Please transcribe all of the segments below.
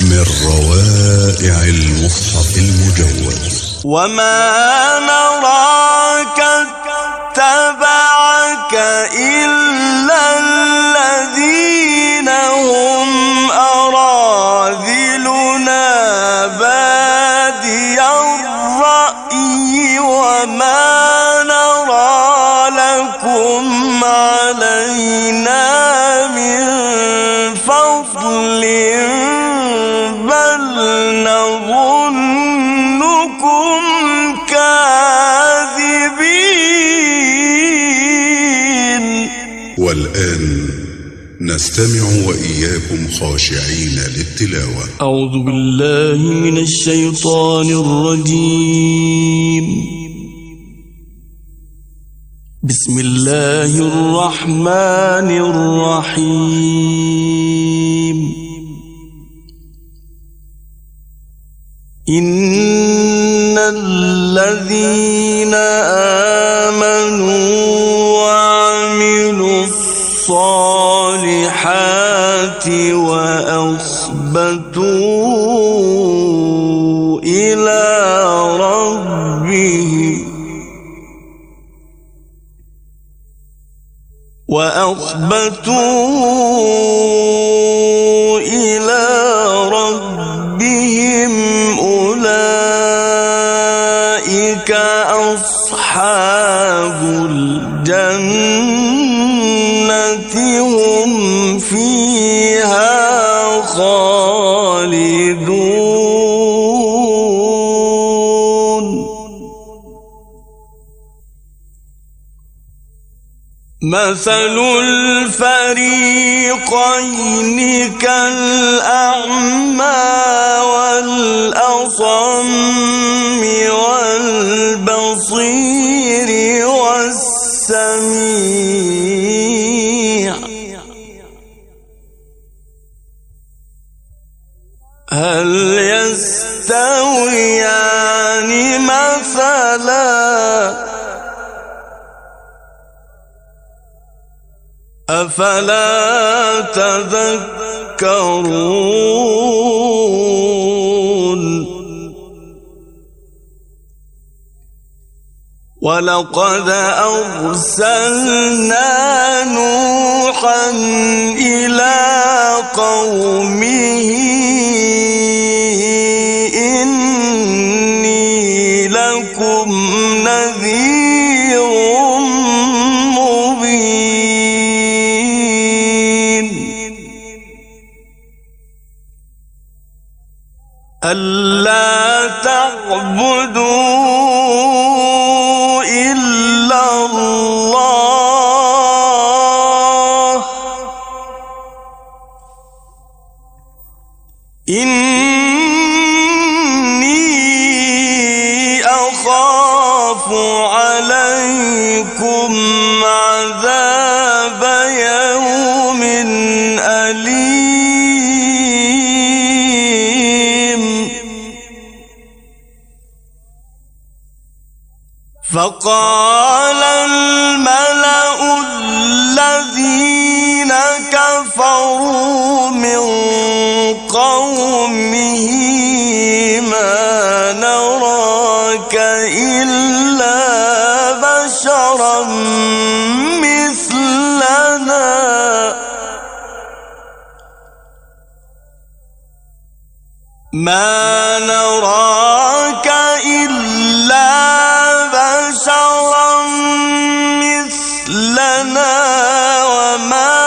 من روائع المصحف المجود. وما نراك اتبعك إلا الذين هم أراذلنا بادي الرأي وما نرى لكم علينا من فضل بل نظنكم كاذبين. والآن نستمع وإياكم خاشعين للتلاوة. أعوذ بالله من الشيطان الرجيم. بسم الله الرحمن الرحيم. إن الذين آمنوا وعملوا الصالحات وأخبتوا إلى ربهم أولئك أصحاب الجنة هم فيها خالدون. مثل الفريقين كالأعمى والأصم والبصير والسميع هل يستويان مثلا أفلا تذكرون. ولقد أرسلنا نوحا إلى قومه إني لكم نذير ألا تعبدوا إلا الله إني أخاف عليكم عذاب يوم أليم. فقال الملأ الذين كفروا من قومه ما نراك إلا بشرا مثلنا ما نراك إلا بشرا مثلنا وما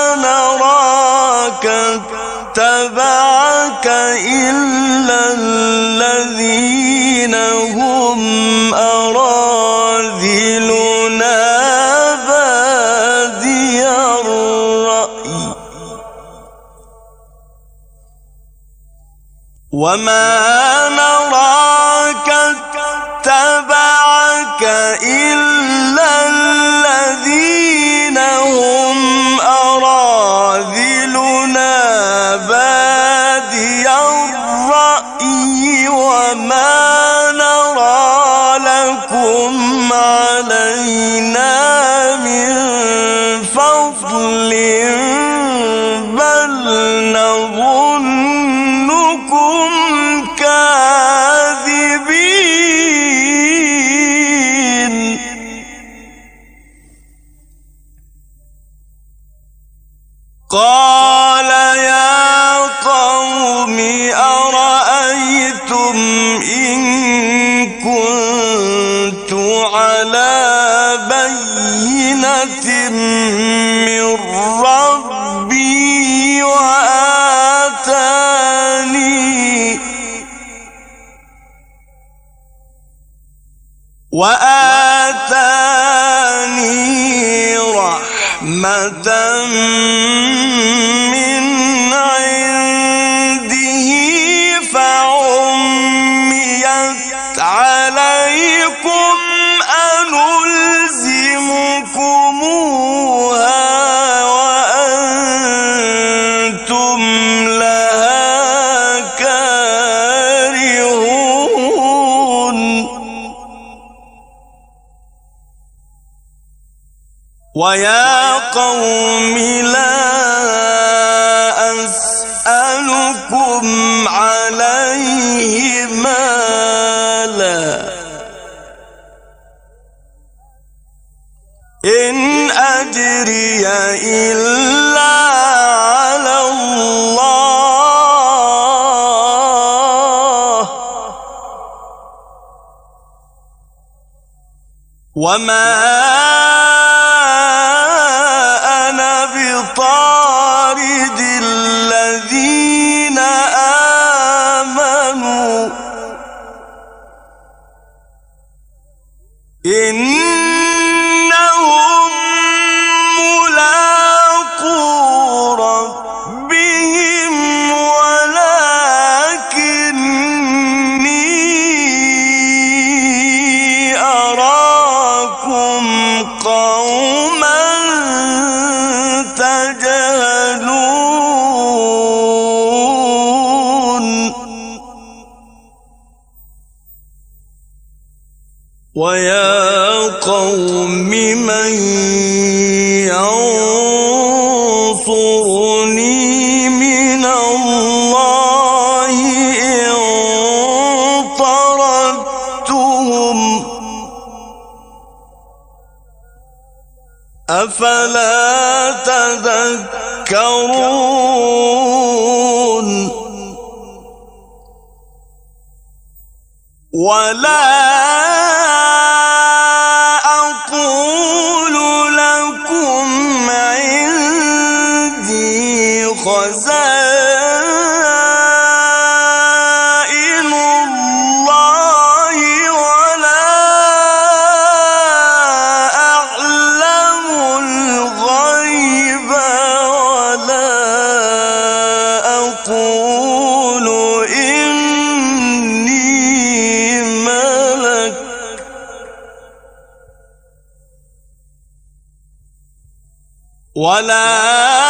نراك اتبعك إلا الذين هم أراذلنا بادي الرأي وما نراك اتبعك إلا الذين هم أراذلنا بادي الرأي وما نرى لكم علينا من فضل بل نظنكم أرأيتم إن كنت على بينة من ربي وآتاني رحمة من عنده فعميت عليكم أنلزمكموها وأنتم لها كارهون ويا قوم لا أسألكم عليه مالا إن أجري إلا على الله وما أنا بطارد الذين آمنوا إنهم ملاقو ربهم ولكني أراكم قوما تجهلون ويا قوم من ينصرني من الله إن طردتهم أفلا تذكرون ولا أقول لكم عندي خزائن الله ولا أعلم الغيب ولا أقول إني ملك ولا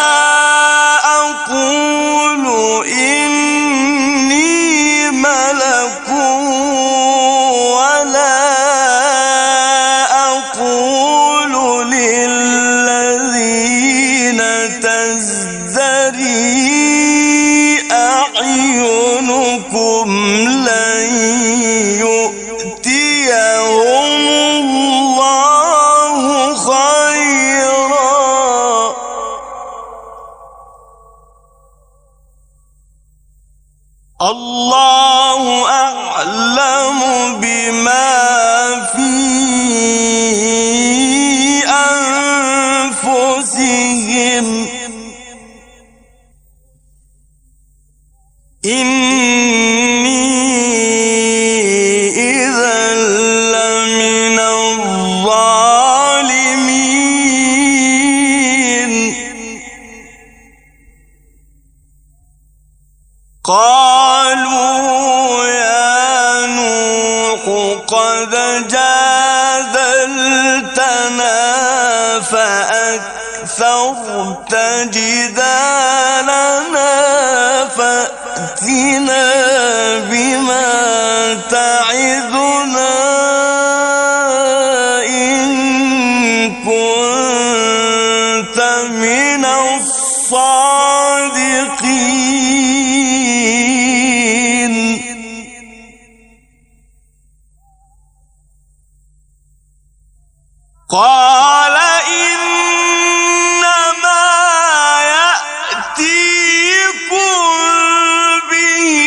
أقول إني ملك ولا أقول للذين تزدري أعينكم لن يؤتيهم الله خيرا الله أعلم بما في أنفسهم إني إذا لمن الظالمين قالوا يا نوح قد جادلتنا فأكثرت جدالنا فأتنا بما تعدنا إن كنت من الصادقين قال إنما يأتيكم به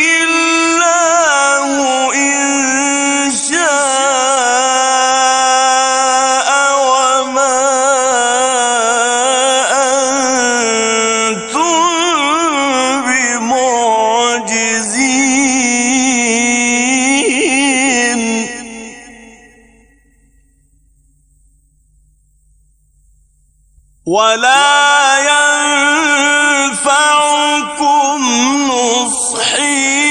ولا ينفعكم نصحي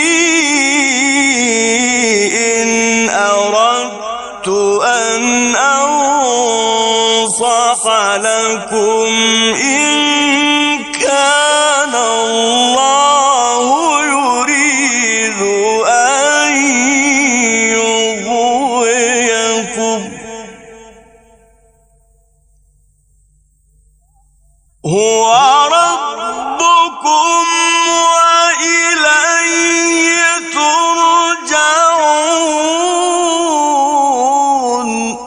إن أردت أن أنصح لكم إن كان الله يريد أن يغويكم هو ربكم وإليه ترجعون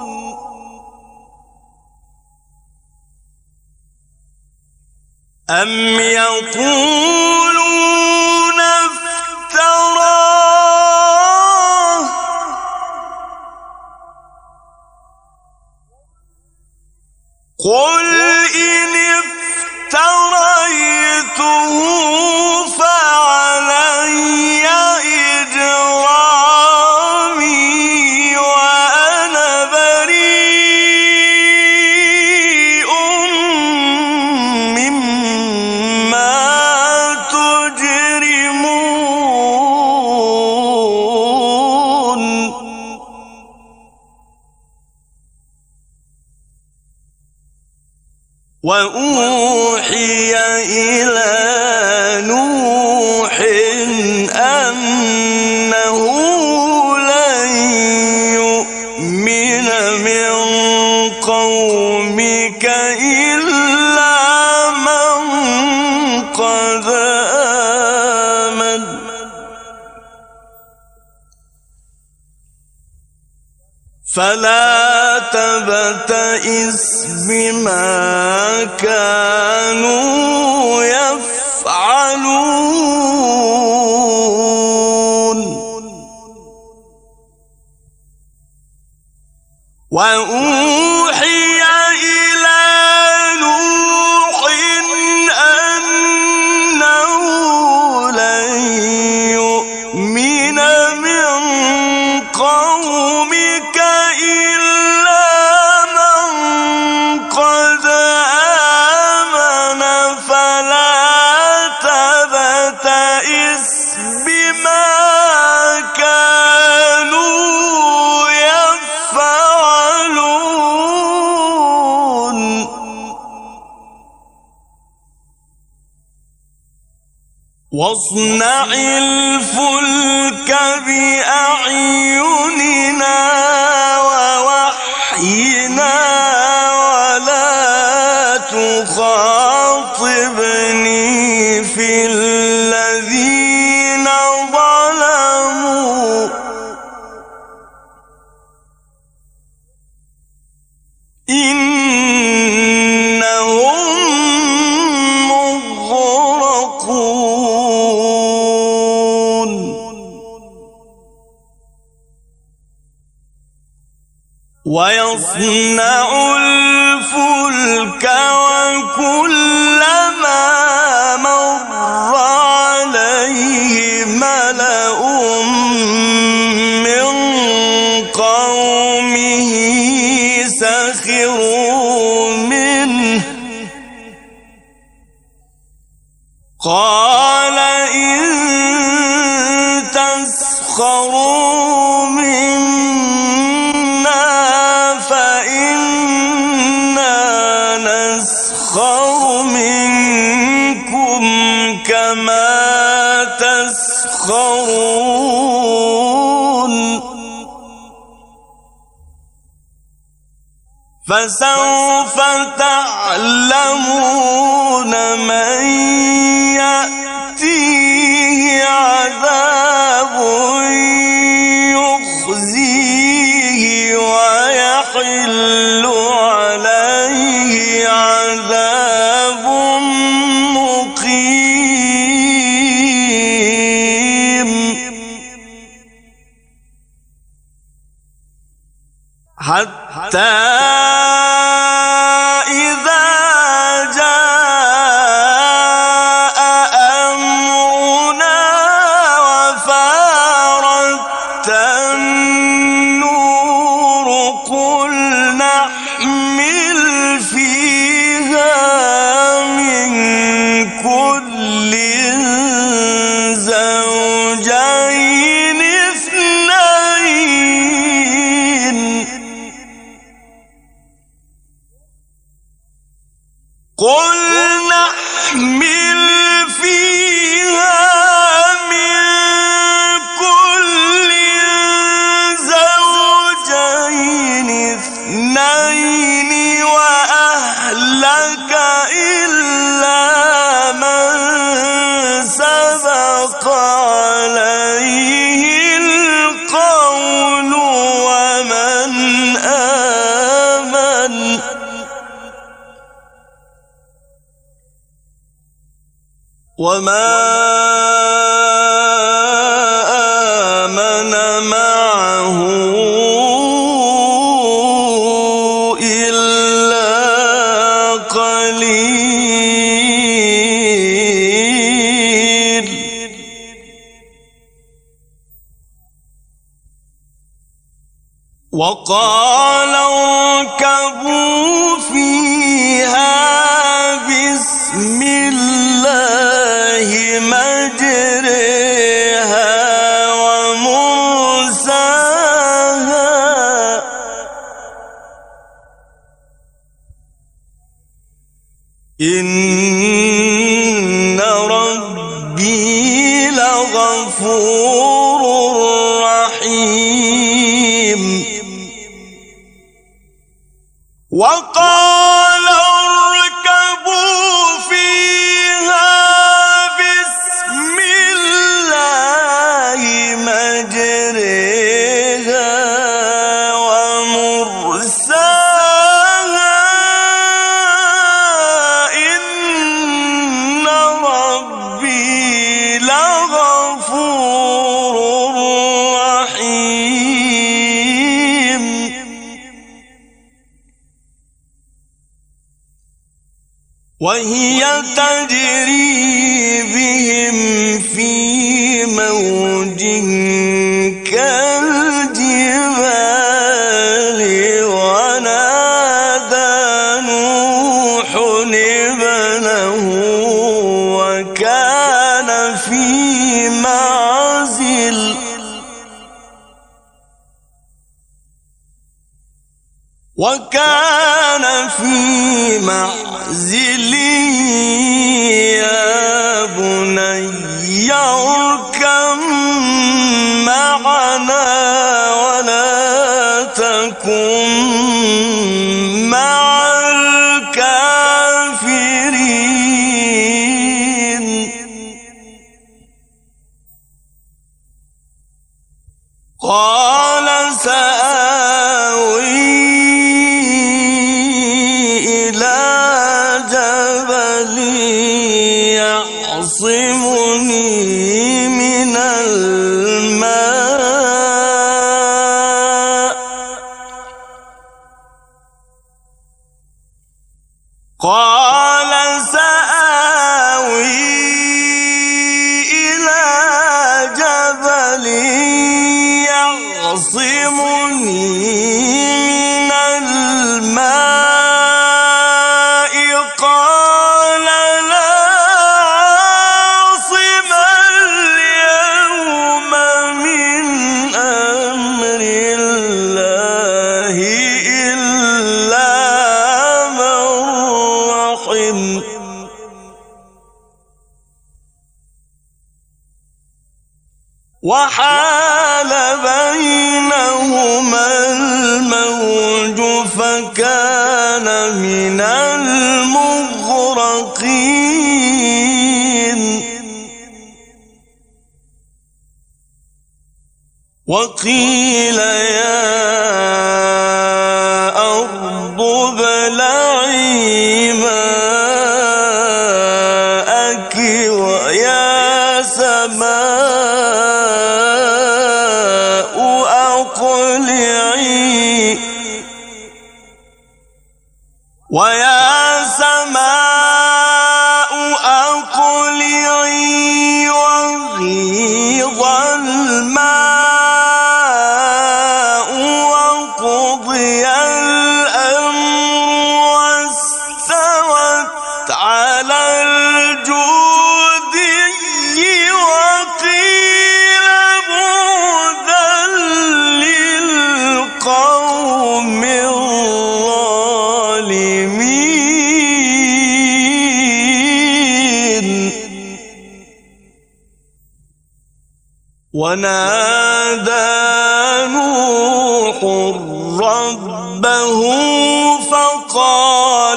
أم يقولون افتراه قل إن افتريته فعلي إجرامي وأنا بريء مما تجرمون وأوحي إلى نوح أنه لن يؤمن من قومك إلا من قد آمن فلا تبتئس بما كانوا يفعلون وأوحي إلى نوح أنه لن يؤمن من قومك إلا من قد آمن فلا تبتئس بما كانوا يفعلون واصنع الفلك بأعيننا ووحينا ولا تخاطبني في الذين ظلموا إنهم مغرقون ويصنع الفلك وكلما مر عليه ملأ من قومه سخروا منه قال إن تسخروا منا فإنا نسخر منكم كما تسخرون فسوف تعلمون من يأتيه عذاب يخزيه ويحل عليه عذاب مقيم حتى إذا جاء أمرنا وفارت النور قل نحمل فيها حق عليه القول وما آمن معه إلا قليل. وقال اركبوا فيها بسم الله مجريها ومرساها إن ربي لغفور رحيم. وقال اركبوا فيها بسم الله مجريها ومرساها إن ربي لغفور رحيم. وهي تجري بهم في موج كالجبال ونادى نوح ابنه وكان في معزل يا بني اركب معنا ولا تكن مع الكافرين. قال سآوي إلى جبل يعصمني من الماء. قال سآوي إلى جبل يعصمني من الماء. قال لا عاصم اليوم من أمر الله إلا من رحم. وحال بينهما الموج فكان من المغرقين. وقيل يا أرض ابلعي ماءك ويا سماء أقلعي وغيض الماء وقضي الأمر واستوت على الجودي. وقيل بعدا للقوم الظالمين. ونادى نوح ربه فقال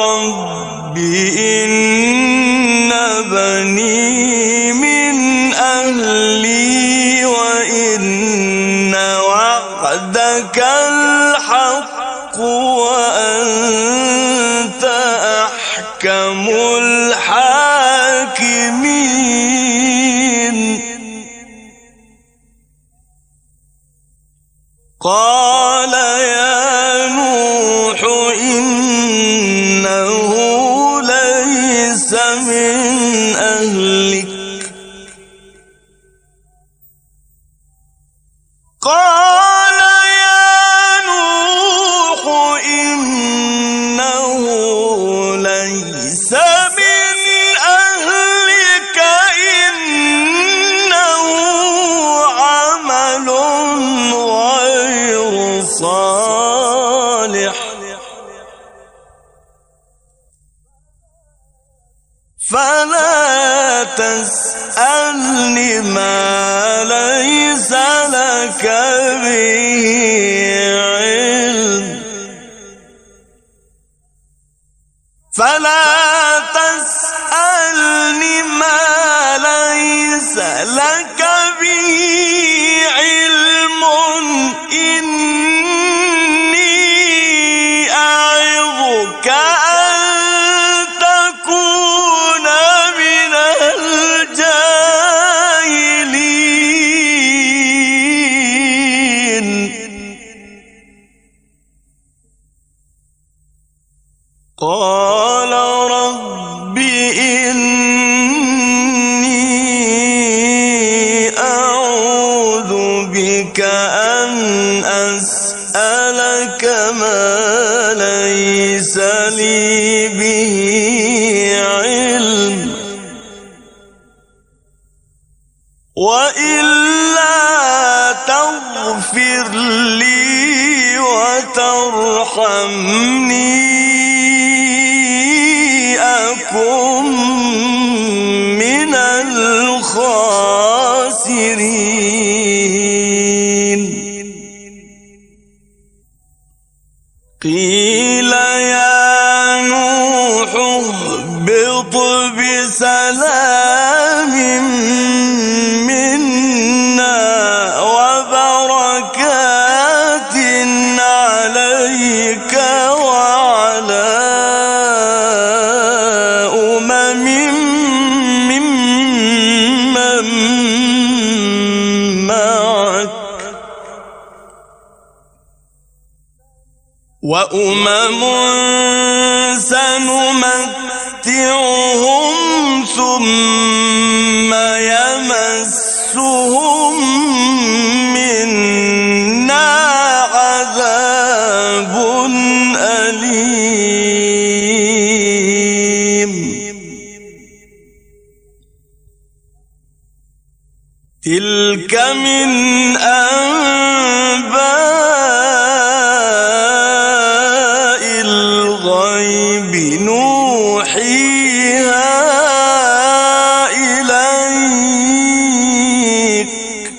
رب إن بني من أهلي وإن وعدك الحق وأنت أحكم الحاكمين قال يا نوح إنه ليس من أهلك قال يا نوح إنه ليس من أهلك إنه عمل غير صالح فلا تسألني ما ليس لك به علم فلا تسألني ما ليس لك به علم إني أعظك أن تكون من الجاهلين قال رب إني أعوذ بك أن أسألك ما ليس لي به علم وإلا تغفر لي وترحمني أكن من الخاسرين قيل يا نوح اهبط بسلام منا وبركات عليك وعلى ممن معك وأمم سنمتعهم ثم يمسهم منا عذاب أليم تلك من أنباء الغيب نوحيها إليك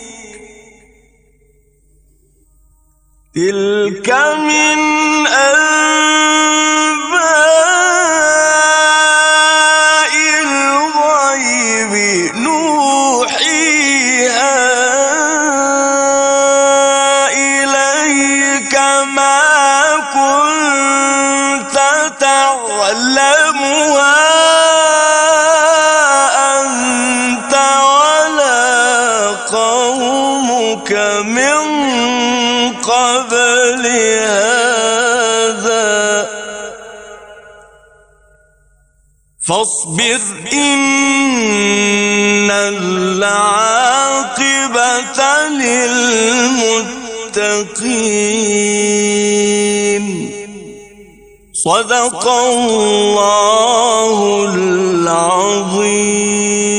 تلك من أنباء الغيب نوحيها إليك ما كنت تعلمها أنت ولا قومك من قبل هذا فاصبر إن العاقبة للمتقين صدق الله العظيم.